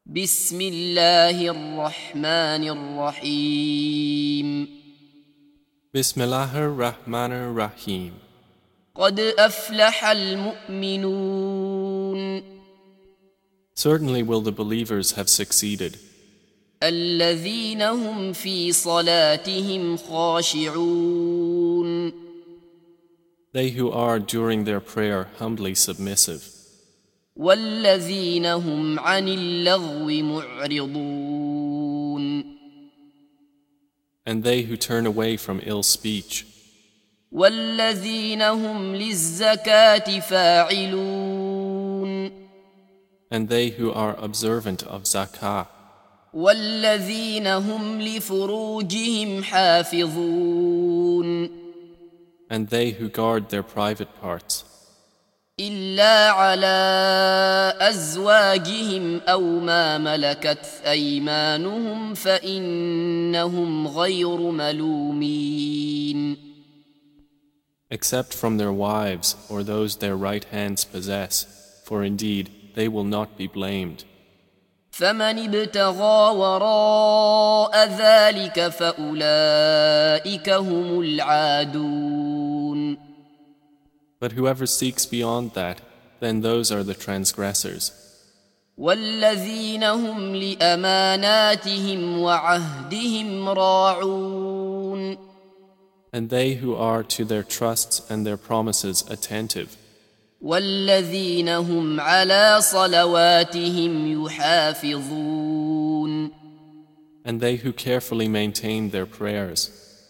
بسم الله الرحمن الرحيم Bismillahir Rahmanir Rahim. قد أفلح المؤمنون Certainly will the believers have succeeded, الذين هم في صلاتهم خاشعون they who are during their prayer humbly submissive, والذين هم عن اللغو معرضون and they who turn away from ill speech, والذين هم للزكاة فاعلون and they who are observant of zakah, والذين هم لفروجهم حافظون and they who guard their private parts, إلا على أزواجهم أو ما ملكت أيمانهم فإنهم غير ملومين except from their wives or those their right hands possess, for indeed they will not be blamed. فمن ابتغى وراء ذلك فأولئك هم العادون But whoever seeks beyond that, then those are the transgressors, والذين هم لأماناتهم وعهدهم راعون and they who are to their trusts and their promises attentive, والذين هم على صلواتهم يحافظون and they who carefully maintain their prayers.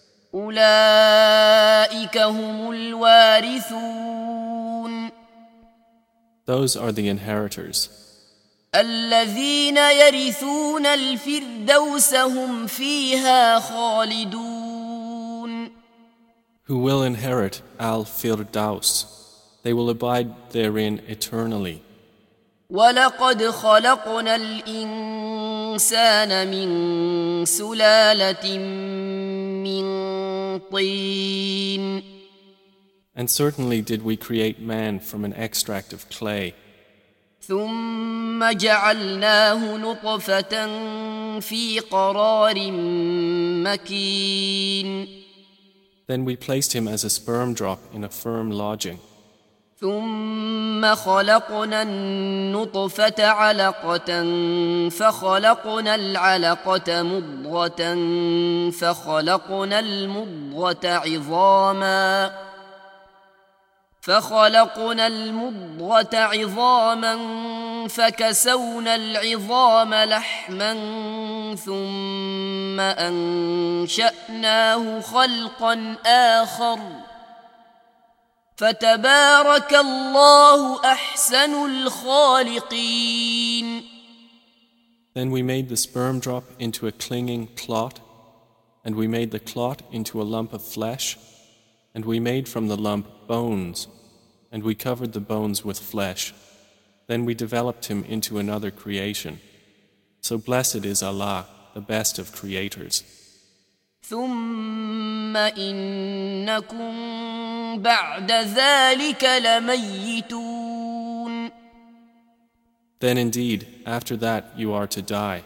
أولئك هم الوارثون Those are the inheritors, الذين يرثون الفردوس هم فيها خالدون who will inherit Al-Firdaus. They will abide therein eternally. ولقد خلقنا الإنسان من سلالة من طين And certainly did we create man from an extract of clay, ثم جعلناه نطفة في قرار مكين then we placed him as a sperm drop in a firm lodging. ثم خلقنا النطفة علقة فخلقنا العلقة مضغة فخلقنا المضغة عظاما فكسونا العظام لحما ثم أنشأناه خلقا آخر فتبارك الله أحسن الخالقين. Then we made the sperm drop into a clinging clot, and we made the clot into a lump of flesh, and we made from the lump bones, and we covered the bones with flesh. Then we developed him into another creation. So blessed is Allah, the best of creators. ثم إنكم بعد ذلك لميتون Then indeed, after that you are to die.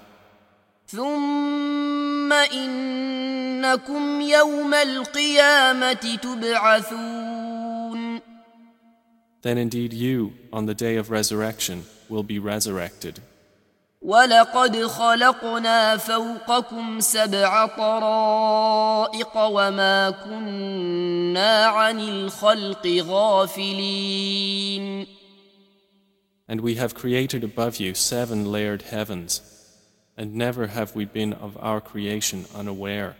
ثم إنكم يوم القيامة تبعثون Then indeed you, on the day of resurrection, will be resurrected. ولقد خلقنا فوقكم 7 طرائق وما كنا عن الخلق غافلين And we have created above you 7 layered heavens, and never have we been of our creation unaware.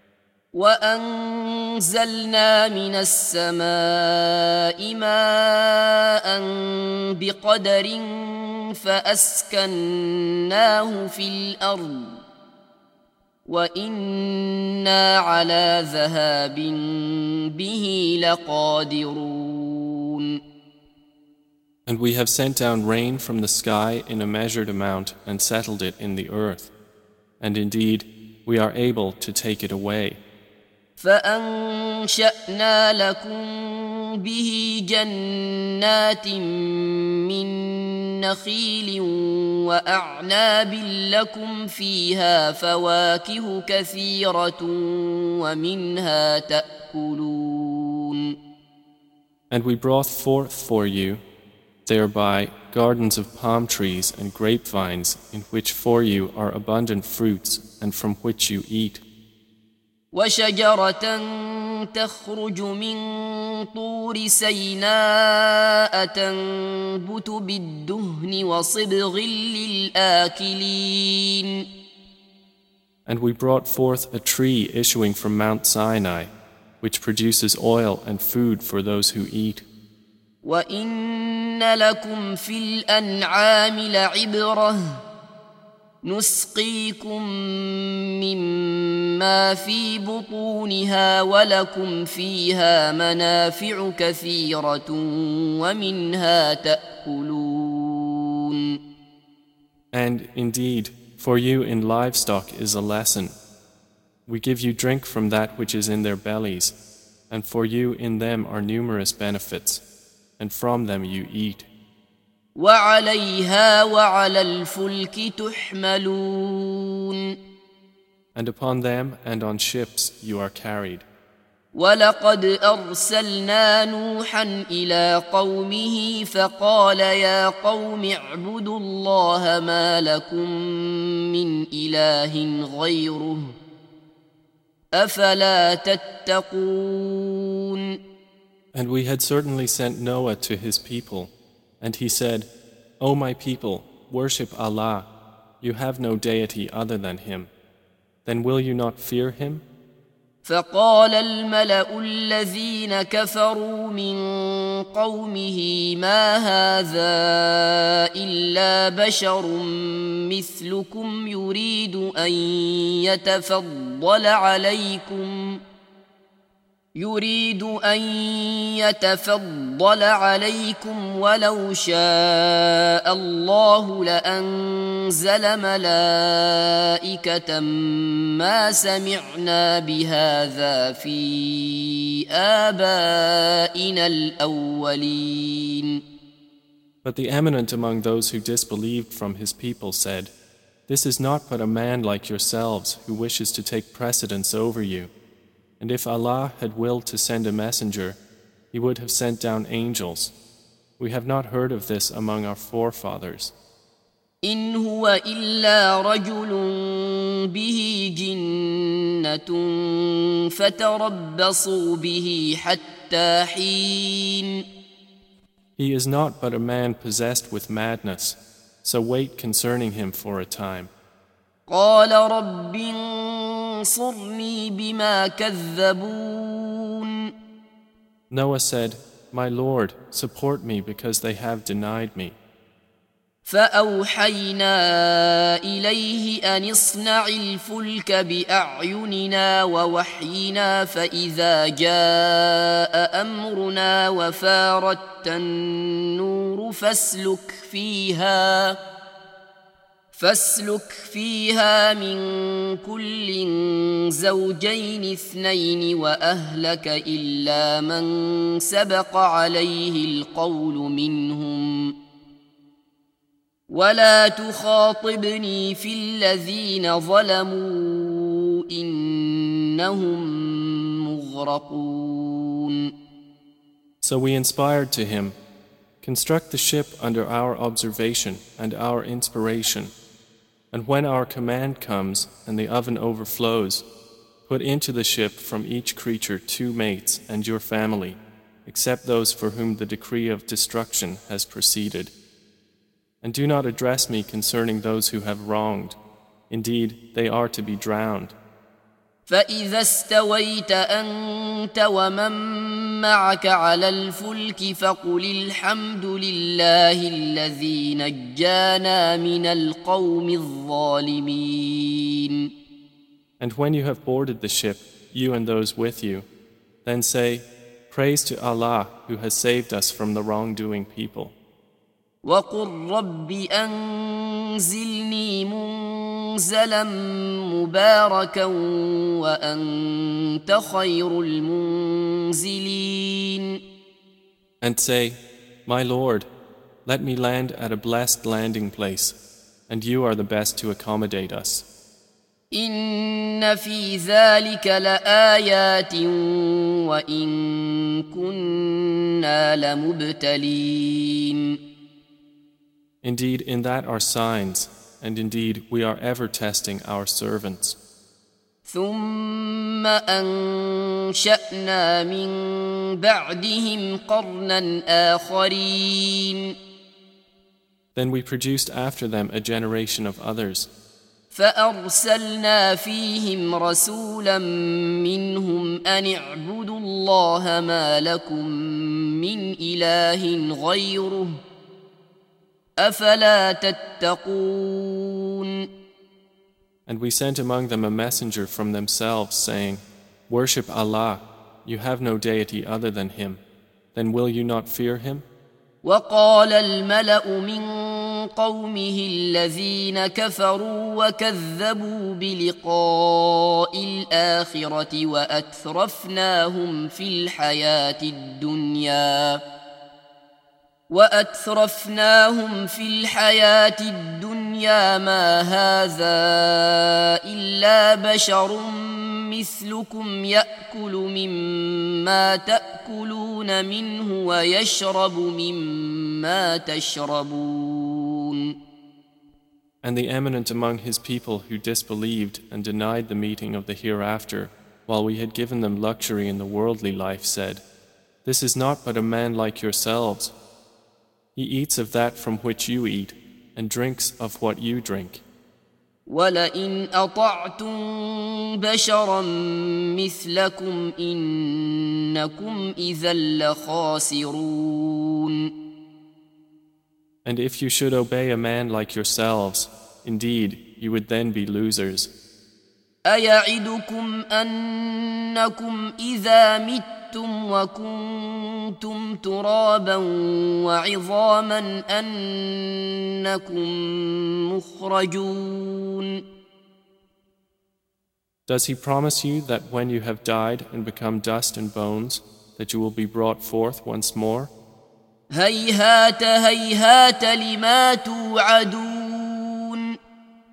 وأنزلنا من السماء ماء بقدر فأسكناه في الأرض وإنا على ذهاب به لقادرون. And we have sent down rain from the sky in a measured amount and settled it in the earth. And indeed, we are able to take it away. فأنشأنا لكم به جنات من نخيل وأعناب لكم فيها فواكه كثيرة ومنها تأكلون. And we brought forth for you thereby gardens of palm trees and grapevines in which for you are abundant fruits and from which you eat. وشجرة تخرج من طور سيناء تنبت بالدهن وصبغ للآكلين. And we brought forth a tree issuing from Mount Sinai, which produces oil and food for those who eat. وإن لكم في الأنعام لعبرة نسقيكم مما في بطونها ولكم فيها منافع كثيرة ومنها تأكلون. And indeed, for you in livestock is a lesson. We give you drink from that which is in their bellies, and for you in them are numerous benefits, and from them you eat. وعليها وعلى الفلك تحملون. And upon them and on ships you are carried. ولقد أرسلنا نوحا إلى قومه فقال يا قوم اعبدوا الله ما لكم من إله غيره أفلا تتقون. And we had certainly sent Noah to his people, and he said, O my people, worship Allah, you have no deity other than Him. Then will you not fear Him? فقال الملأ الذين كفروا من قومه ما هذا إلا بشر مثلكم يريد أن يتفضل عليكم ولو شاء الله لأنزل ملائكة ما سمعنا بهذا في آبائنا الأولين. But the eminent among those who disbelieved from his people said, This is not but a man like yourselves who wishes to take precedence over you. And if Allah had willed to send a messenger, He would have sent down angels. We have not heard of this among our forefathers. إن هو إلا رجل به جنة فتربصوا به حتى حين. He is not but a man possessed with madness, so wait concerning him for a time. قال رب انصرني بما كذبون. Noah said, My Lord, support me because they have denied me. فأوحينا إليه أن اصنع الفلك بأعيننا ووحينا فإذا جاء أمرنا وفارت النور فاسلك فيها من كل زوجين اثنين وأهلك إلا من سبق عليه القول منهم ولا تخاطبني في الذين ظلموا إنهم مغرقون. So we inspired to him, Construct the ship under our observation and our inspiration. And when our command comes and the oven overflows, put into the ship from each creature 2 mates and your family, except those for whom the decree of destruction has proceeded. And do not address me concerning those who have wronged. Indeed, they are to be drowned. فإذا استويت أنت ومن معك على الفلك فقل الحمد لله الذي نجانا من القوم الظالمين. And when you have boarded the ship, you and those with you, then say, Praise to Allah who has saved us from the wrongdoing people. وقل رب أنزلني منزلا مباركا وأنت خير المنزلين. And say, My Lord, let me land at a blessed landing place, and you are the best to accommodate us. إن في ذلك لآيات وإن كنا لمبتلين. Indeed, in that are signs, and indeed we are ever testing our servants. ثم أنشأنا من بعدهم قرنا آخرين. Then we produced after them a generation of others. فأرسلنا فيهم رسولا منهم أن اعبدوا الله ما لكم من إله غيره أفلا تتقون. And we sent among them a messenger from themselves, saying, Worship Allah, you have no deity other than Him. Then will you not fear Him? وقال الملأ من قومه الذين كفروا وكذبوا بلقاء الآخرة وأترفناهم في الحياة الدنيا ما هذا إلا بشر مثلكم يأكل مما تأكلون منه ويشرب مما تشربون. And the eminent among his people who disbelieved and denied the meeting of the hereafter, while we had given them luxury in the worldly life, said, This is not but a man like yourselves. He eats of that from which you eat, and drinks of what you drink. وَلَئِنْ أَطَعْتُمْ بَشَرًا مِثْلَكُمْ إِنَّكُمْ إِذًا لَخَاسِرُونَ. And if you should obey a man like yourselves, indeed, you would then be losers. أَيَعِدُكُمْ أَنَّكُمْ إِذَا مِتُّمْ وَكُنْتُمْ تُرَابًا وَعِظَامًا أَنَّكُمْ مُخْرَجُونَ. Does he promise you that when you have died and become dust and bones, that you will be brought forth once more? هَيْهَاتَ هَيْهَاتَ لِمَا تُوعَدُونَ.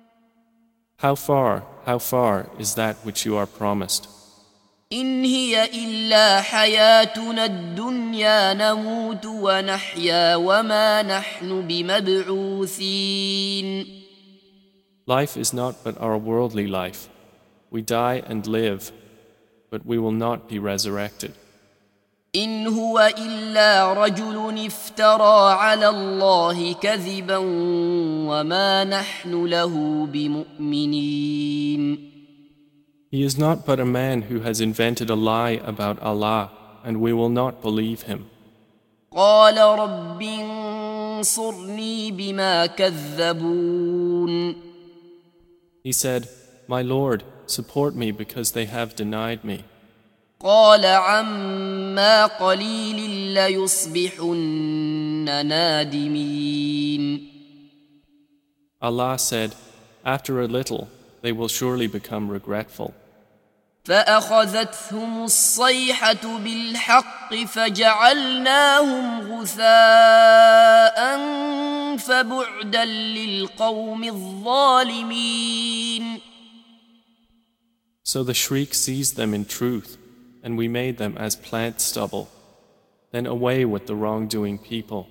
How far is that which you are promised? إن هي إلا حياتنا الدنيا نموت ونحيا وما نحن بمبعوثين. Life is not but our worldly life. We die and live, but we will not be resurrected. إن هو إلا رجل افترى على الله كذبا وما نحن له بمؤمنين. He is not but a man who has invented a lie about Allah, and we will not believe him. قال رب انصرني بما كذبون. He said, My Lord, support me because they have denied me. قال عما قليل ليصبحن نادمين. Allah said, After a little, they will surely become regretful. فأخذتهم الصيحة بالحق فجعلناهم غثاء فبعدا للقوم الظالمين. So the shriek seized them in truth, and we made them as plant stubble. Then away with the wrongdoing people.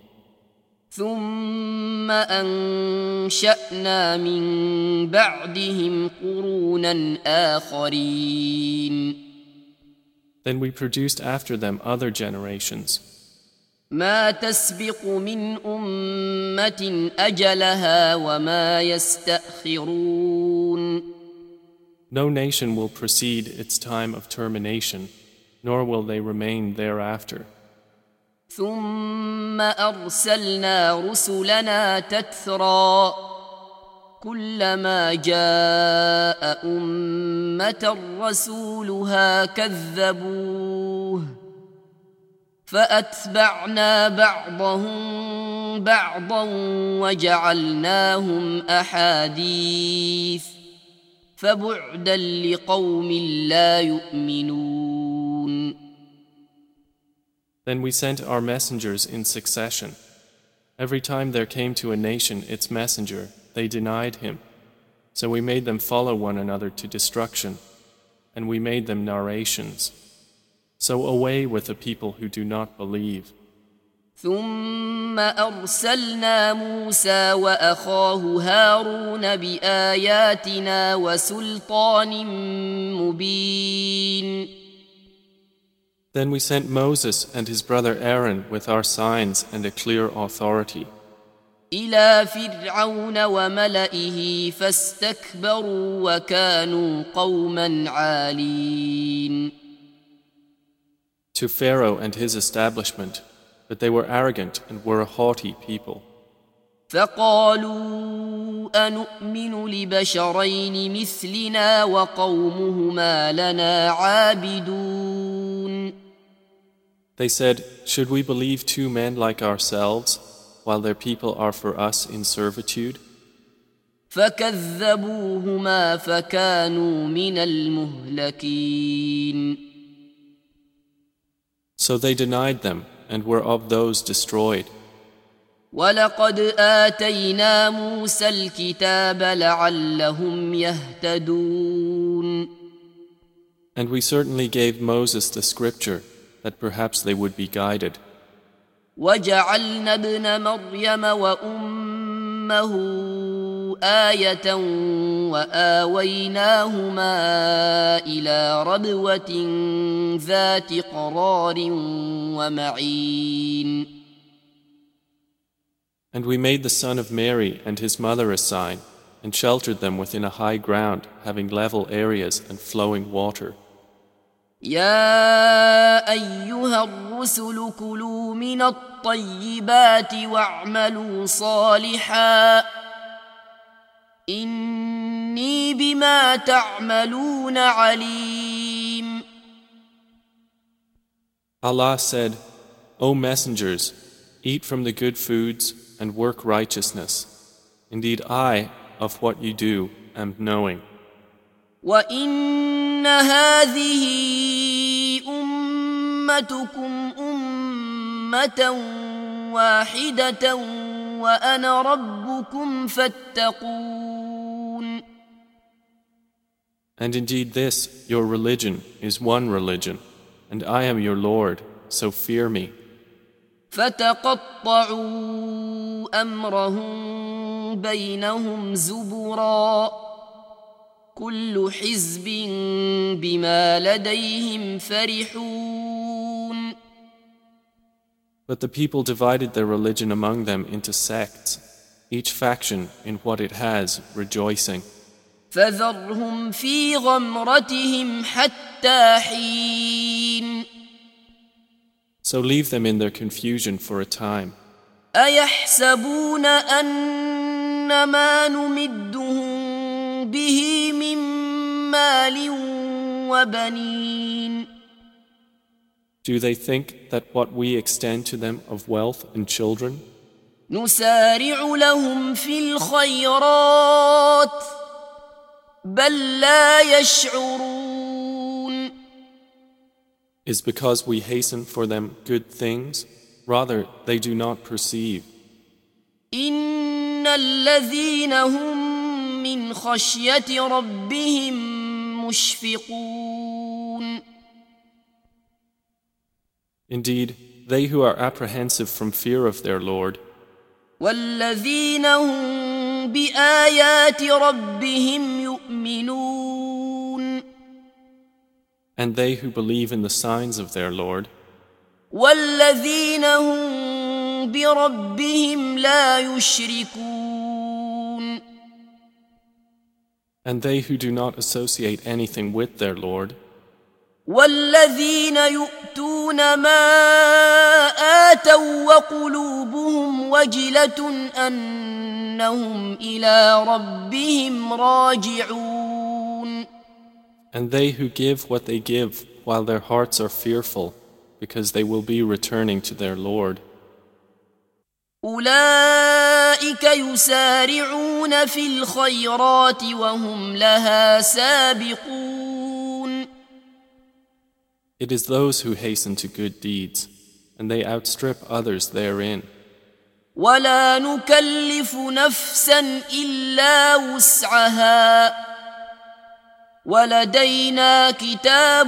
ثم أنشأنا من بعدهم قرونا آخرين. Then we produced after them other generations. ما تسبق من أمة أجلها وما يستأخرون. No nation will precede its time of termination, nor will they remain thereafter. ثم أرسلنا رسلنا تترى كلما جاء أمة رسولها كذبوه فأتبعنا بعضهم بعضا وجعلناهم أحاديث فبعدا لقوم لا يؤمنون. Then we sent our messengers in succession. Every time there came to a nation its messenger, they denied him. So we made them follow one another to destruction, and we made them narrations. So away with the people who do not believe. ثم أرسلنا موسى وأخاه هارون بآياتنا وسلطان مبين. Then we sent Moses and his brother Aaron with our signs and a clear authority. إلى فرعون وملئه فاستكبروا وكانوا قوما عالين. To Pharaoh and his establishment, but they were arrogant and were a haughty people. فقالوا أنؤمن لبشرين مثلنا وقومهما لنا عابدون. They said, should we believe two men like ourselves, while their people are for us in servitude? فكذبوهما فكانوا من المهلكين. So they denied them and were of those destroyed. ولقد آتينا موسى الكتاب لعلهم يهتدون. And we certainly gave Moses the scripture that perhaps they would be guided. وجعلنا ابن مريم وأمه آية وآويناهما إلى ربوة ذات قرار ومعين. And we made the son of Mary and his mother a sign, and sheltered them within a high ground, having level areas and flowing water. يا أيها الرسل كلوا من الطيبات واعملوا صالحا إني بما تعملون عليم. Allah said, O messengers, eat from the good foods and work righteousness. Indeed, I, of what you do, am knowing. وإن هذه أمتكم أمة واحدة وأنا ربكم فاتقون. And indeed this, your religion, is one religion, and I am your Lord, so fear me. فتقطعوا أمرهم بينهم زبرا كل حزب بما لديهم فرحون. But the people divided their religion among them into sects, each faction in what it has, rejoicing. فذرهم في غمرتهم حتى حين. So leave them in their confusion for a time. أيحسبون أن ما نمدهم به من مال وبنين. Do they think that what we extend to them of wealth and children نسارع لهم في الخيرات بل لا يشعرون. is because we hasten for them good things? Rather, they do not perceive. إن الذين هم من خشية ربهم مشفقون. Indeed, they who are apprehensive from fear of their Lord, والذين هم بآيات ربهم يؤمنون. and they who believe in the signs of their Lord, والذين هم بربهم لا يشركون. and they who do not associate anything with their Lord, والذين يؤتون ما آتوا وقلوبهم وجلة أنهم إلى ربهم راجعون. and they who give what they give while their hearts are fearful, because they will be returning to their Lord. أولئك يسارعون في الخيرات وهم لها سابقون. It is those who hasten to good deeds, and they outstrip others therein. ولا نكلف نفسا إلا وسعها ولدينا كتاب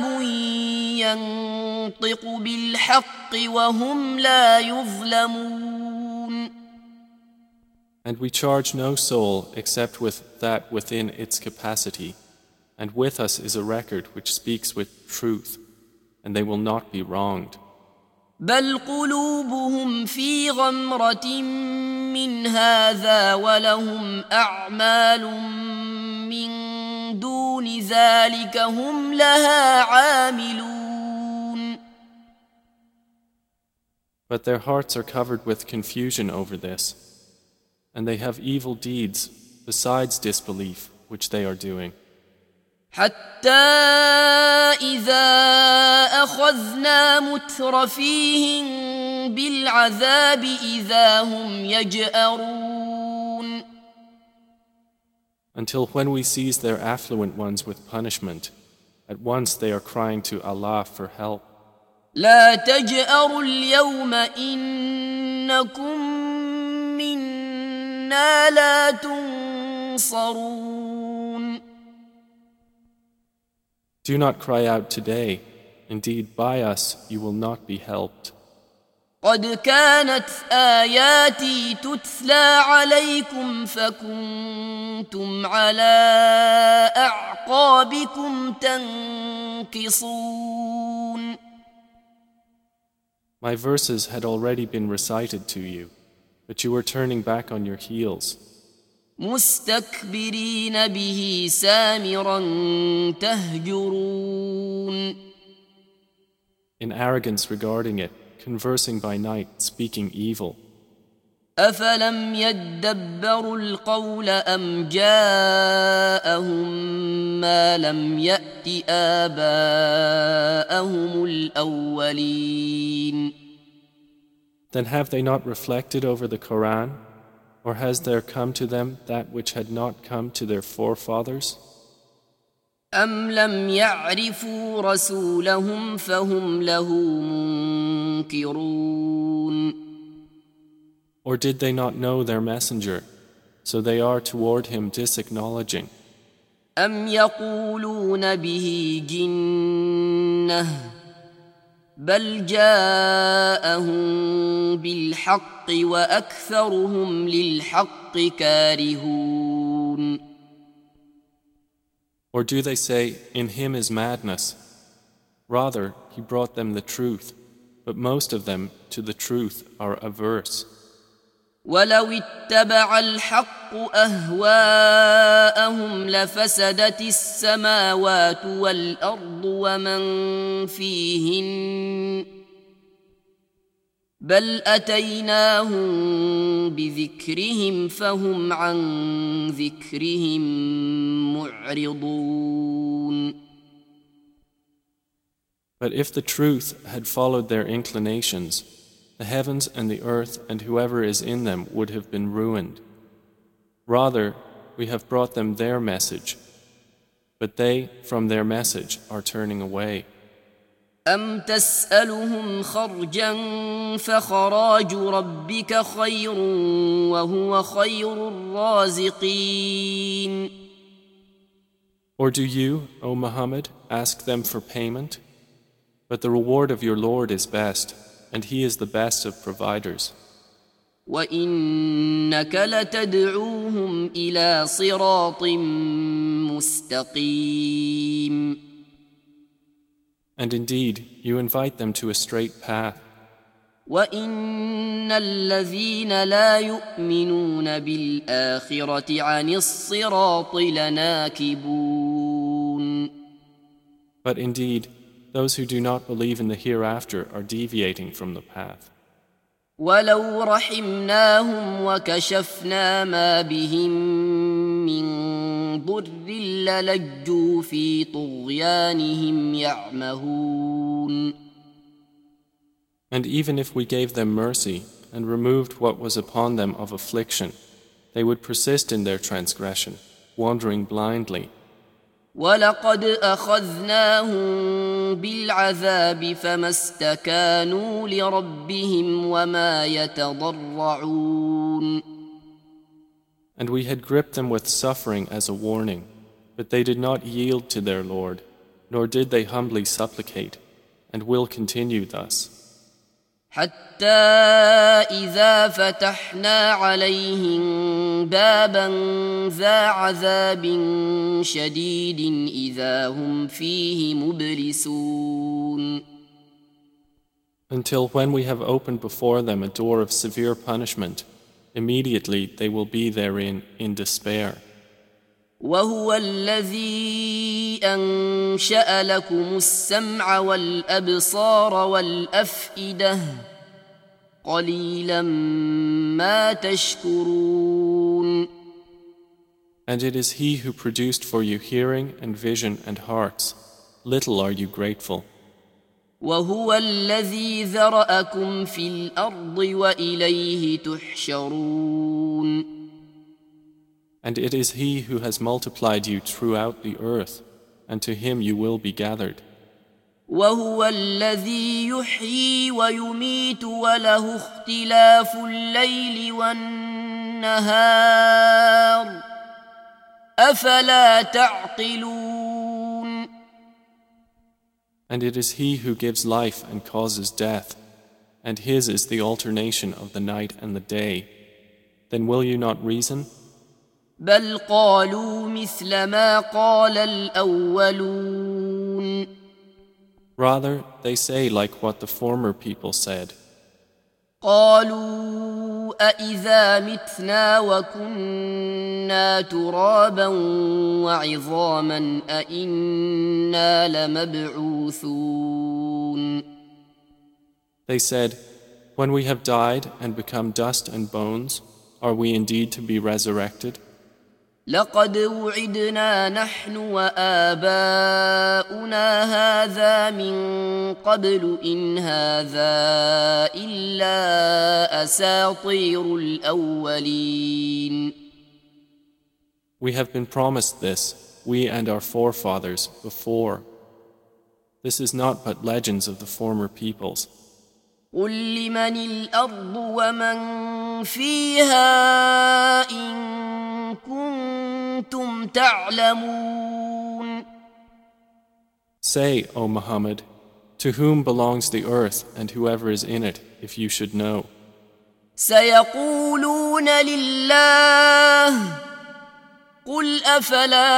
ينطق بالحق وهم لا يظلمون. And we charge no soul except with that within its capacity, and with us is a record which speaks with truth, and they will not be wronged. بل قلوبهم في غمرة من هذا ولهم أعمال من دون ذلك هم لها عاملون. But their hearts are covered with confusion over this, and they have evil deeds besides disbelief which they are doing. حتى إذا أخذنا مترفيهم بالعذاب إذا هم يجأرون. Until when we seize their affluent ones with punishment, at once they are crying to Allah for help. لا تجأروا اليوم إنكم منا لا تنصرون. Do not cry out today. Indeed, by us you will not be helped. قد كانت آياتي تتلى عليكم فكنتم على أعقابكم تنكصون. My verses had already been recited to you, but you were turning back on your heels. مستكبرين به سامرا تهجرون. In arrogance regarding it, conversing by night, speaking evil. أفلم يدبروا القول أم جاءهم ما لم يأت آباءهم الأولين. Then have they not reflected over the Quran? Or has there come to them that which had not come to their forefathers? أم لم يعرفوا رسولهم فهم له منكرون. Or did they not know their messenger, so they are toward him disacknowledging? أم يقولون به جنة بل جاءهم بالحق وأكثرهم للحق كارهون. Or do they say, in him is madness? Rather, he brought them the truth, but most of them to the truth are averse. ولو اتبع الحق أهواءهم لفسدت السماوات والأرض ومن فيهن بل أتيناهم بذكرهم فهم عن ذكرهم معرضون. But if the truth had followed their inclinations, the heavens and the earth and whoever is in them would have been ruined. Rather, we have brought them their message, but they from their message are turning away. أم تسألهم خرجا فخراج ربك خير وهو خير الرازقين. Or do you, O Muhammad, ask them for payment? But the reward of your Lord is best, and He is the best of providers. وإنك لتدعوهم إلى صراط مستقيم. And indeed, you invite them to a straight path. وإن الذين لا يؤمنون بالآخرة عن الصراط لناكبون. But indeed, those who do not believe in the hereafter are deviating from the path. ولو رحمناهم وكشفنا ما بهم من ضر للجوا في طغيانهم يعمهون. And even if we gave them mercy and removed what was upon them of affliction, they would persist in their transgression, wandering blindly. ولقد أخذناهم بالعذاب فما استكانوا لربهم وما يتضرعون. And we had gripped them with suffering as a warning, but they did not yield to their Lord, nor did they humbly supplicate, and will continue thus. حتى إذا فتحنا عليهم بابا ذا عذاب شديد إذا هم فيه مبلسون. Until when we have opened before them a door of severe punishment, immediately they will be therein in despair. وهو الذي أنشأ لكم السمع والأبصار والأفئدة قليلا ما تشكرون. And it is He who produced for you hearing and vision and hearts. Little are you grateful. وهو الذي ذرأكم في الأرض وإليه تحشرون. And it is He who has multiplied you throughout the earth, and to Him you will be gathered. وهو الذي يحيي ويميت وله اختلاف الليل والنهار أفلا تعقلون. And it is He who gives life and causes death, and His is the alternation of the night and the day. Then will you not reason? بل قالوا مثل ما قال الأولون. Rather, they say like what the former people said. قالوا أإذا متنا وكنا ترابا وعظاما أإنا لمبعوثون. They said, when we have died and become dust and bones, are we indeed to be resurrected? لقد وعدنا نحن وآباؤنا هذا من قبل إن هذا إلا أساطير الأولين. We have been promised this, we and our forefathers, before. This is not but legends of the former peoples. قل لمن الأرض ومن فيها إن كنتم تعلمون. Say, O Muhammad, to whom belongs the earth and whoever is in it, if you should know? سيقولون لله قل أفلا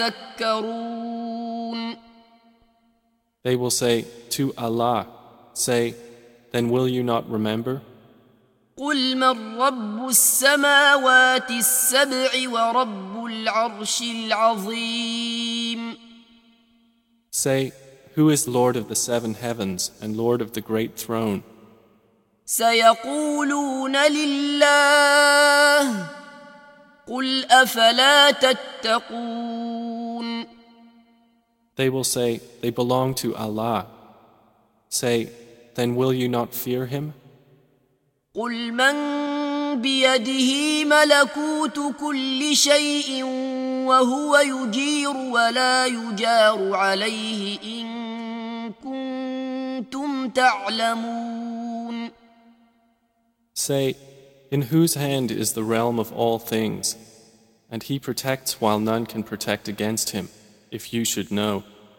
تذكرون. They will say, to Allah. Say, then will you not remember? قل من رب السماوات السبع ورب العرش العظيم. Say, who is Lord of the seven heavens and Lord of the great throne? سيقولون لله قل أفلا تتقون. They will say, they belong to Allah. Say, then will you not fear Him? قل من بيده ملكوت كل شيء وهو يجير ولا يجار عليه إن كنتم تعلمون. Say, in whose hand is the realm of all things, and He protects while none can protect against Him, if you should know.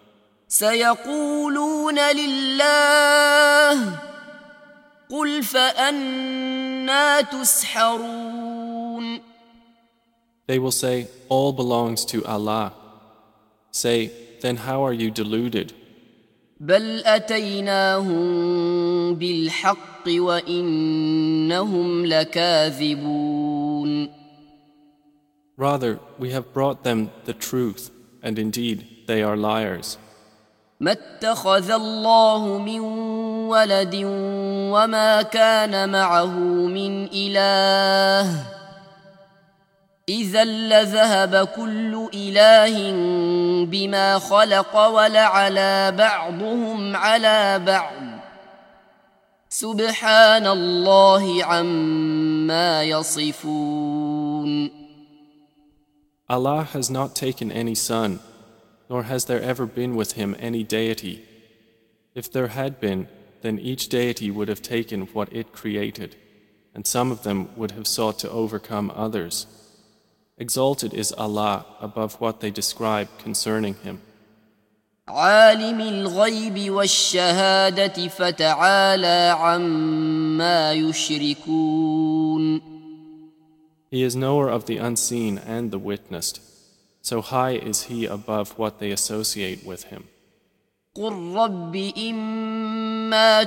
سيقولون لله قل فأنا تسحرون. They will say, all belongs to Allah. Say, then how are you deluded? بل أتيناهم بالحق وإنهم لكاذبون. Rather, we have brought them the truth, and indeed they are liars. ما اتخذ الله من ولد وما كان معه من إله إذا لذهب كل إله بما خلق ولعلى بعضهم على بعض سبحان الله عما يصفون. Allah has not taken any son, nor has there ever been with him any deity. If there had been, then each deity would have taken what it created, and some of them would have sought to overcome others. Exalted is Allah above what they describe concerning him. عالم الغيب والشهادة فتعالى عما يشركون. He is knower of the unseen and the witnessed. So high is he above what they associate with him. قل رب إما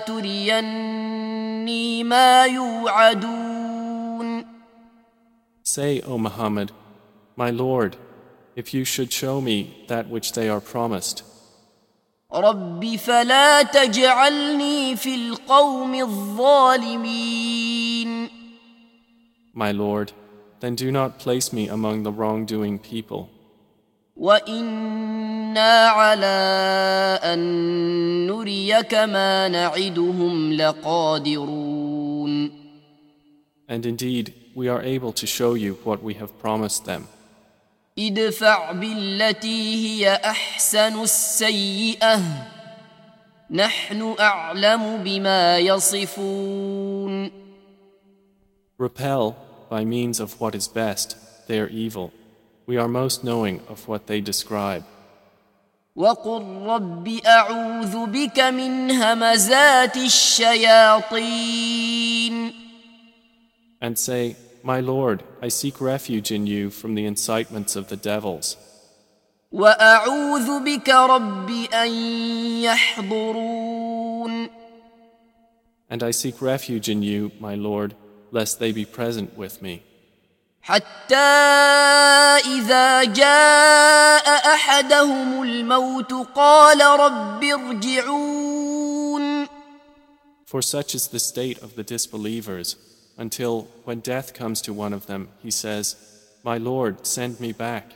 تريني ما يوعدون. Say, O Muhammad, my Lord, if you should show me that which they are promised. رب فلا تجعلني في القوم الظالمين. My Lord, then do not place me among the wrongdoing people. وإنا على أن نريك ما نعدهم لقادرون. And indeed, we are able to show you what we have promised them. ادفع بالتي هي أحسن السيئة نحن أعلم بما يصفون. Repel by means of what is best their evil. We are most knowing of what they describe. وقل رب أعوذ بك من همزات الشياطين. And say, my Lord, I seek refuge in you from the incitements of the devils. وأعوذ بك رب أن يحضرون. And I seek refuge in you, my Lord, lest they be present with me. حتى إذا جاء أحدهم الموت قال رب ارجعون. For such is the state of the disbelievers, until when death comes to one of them, he says, my Lord, send me back.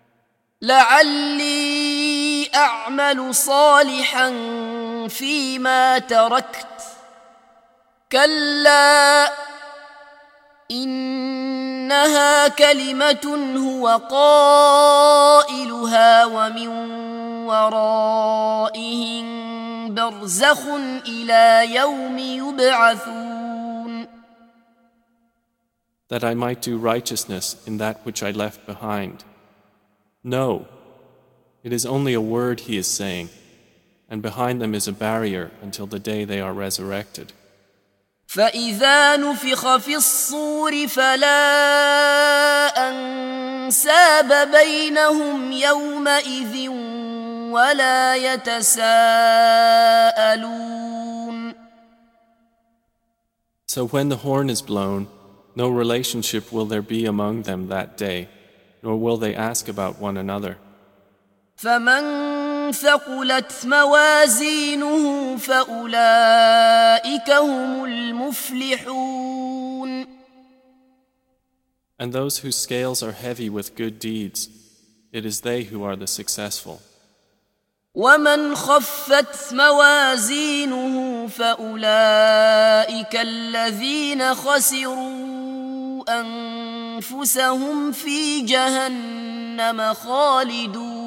لعلي أعمل صالحا فيما تركت كلا إنها كلمة هو قائلها ومن ورائهم برزخ إلى يوم يبعثون. That I might do righteousness in that which I left behind. No, it is only a word he is saying, and behind them is a barrier until the day they are resurrected. فإذا نفخ في الصور فلا أنساب بينهم يومئذ ولا يتساءلون. So when the horn is blown, no relationship will there be among them that day, nor will they ask about one another. فمن ثقلت موازينه فأولئك هم المفلحون. And those whose scales are heavy with good deeds, it is they who are the successful. ومن خفت موازينه فأولئك الذين خسروا أنفسهم في جهنم خالدون.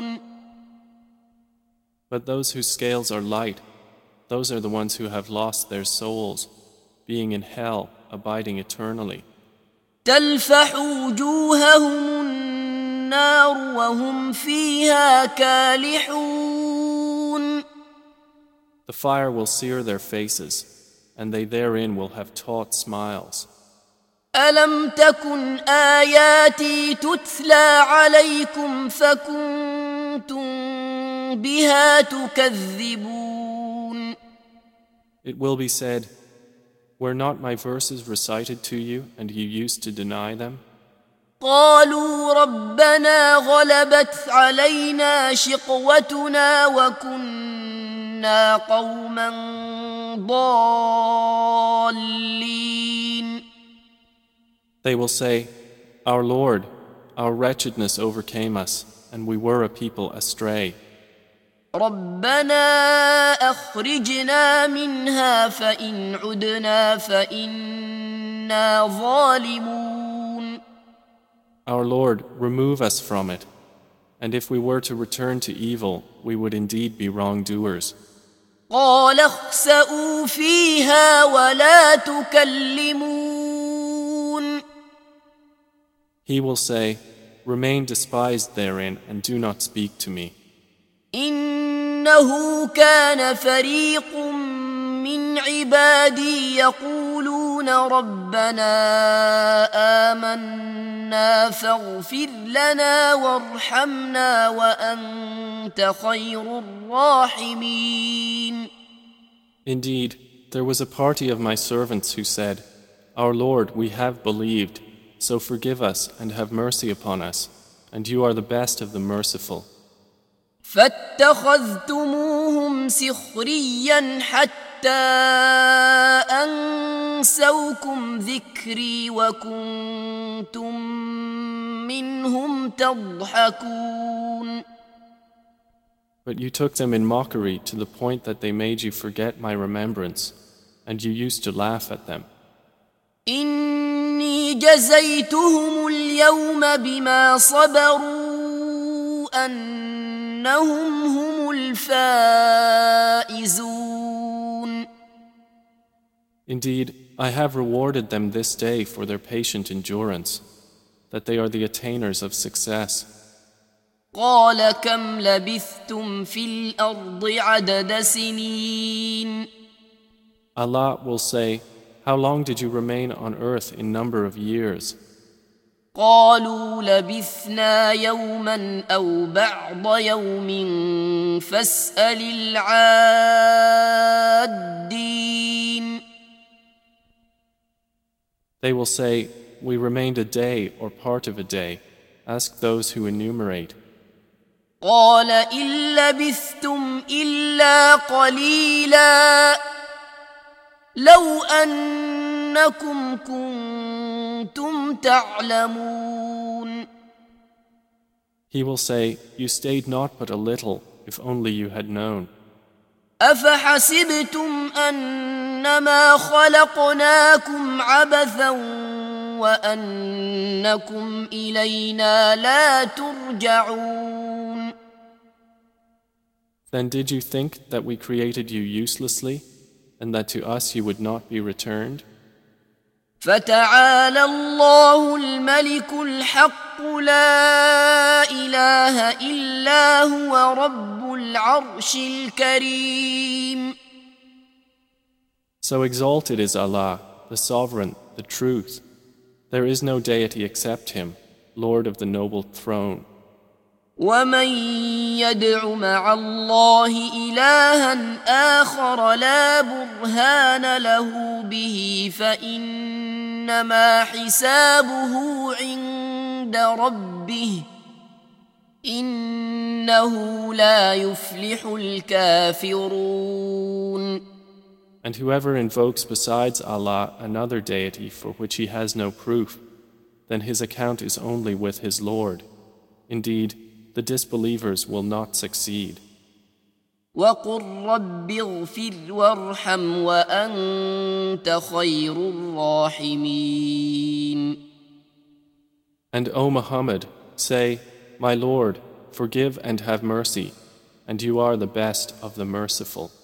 But those whose scales are light, those are the ones who have lost their souls, being in hell, abiding eternally. تلفح وجوههم النار وهم فيها كالحون. The fire will sear their faces, and they therein will have taut smiles. ألم تكن آياتي تتلى عليكم فكنتم بها تكذبون. It will be said, were not my verses recited to you, and you used to deny them? قالوا ربنا غلبت علينا شقوتنا وكنا قوما ضالين. They will say, our Lord, our wretchedness overcame us, and we were a people astray. ربنا أخرجنا منها فإن عدنا فإنا ظالمون. Our Lord, remove us from it, and if we were to return to evil, we would indeed be wrongdoers. قال اخسئوا فيها ولا تكلمون. He will say, remain despised therein and do not speak to me. إنه كان فريق من عبادي يقولون ربنا آمنا فاغفر لنا وارحمنا وأنت خير الراحمين. Indeed, there was a party of my servants who said, Our Lord, we have believed, so forgive us and have mercy upon us, and you are the best of the merciful. فاتخذتموهم سخريا حتى أنسوكم ذكري وكنتم منهم تضحكون. But you took them in mockery to the point that they made you forget my remembrance, and you used to laugh at them. إني جزيتهم اليوم بما صبروا أنهم هم الفائزون. Indeed, I have rewarded them this day for their patient endurance, that they are the attainers of success. قال كم لبثتم في الأرض عدد سنين. Allah will say, How long did you remain on earth in number of years? قالوا لبثنا يوما أو بعض يوم فاسأل العادين. They will say, We remained a day or part of a day. Ask those who enumerate. قال إن لبثتم إلا قليلا لو أنكم كنتم تعلمون. He will say, You stayed not but a little, if only you had known. أفحسبتم أنما خلقناكم عبثا وأنكم إلينا لا ترجعون. Then did you think that we created you uselessly, and that to us you would not be returned? فتعالى الله الملك الحق لا إله إلا هو رب العرش الكريم. So exalted is Allah, the Sovereign, the Truth. There is no deity except Him, Lord of the noble throne. ومن يدع مع الله إلها آخر لا برهان له به فإنما حسابه عند ربه إنه لا يفلح الكافرون. And whoever invokes besides Allah another deity for which he has no proof, then his account is only with his Lord. Indeed, the disbelievers will not succeed. وقل رب اغفر وارحم وأنت خير الراحمين. And O Muhammad, say, My Lord, forgive and have mercy, and you are the best of the merciful.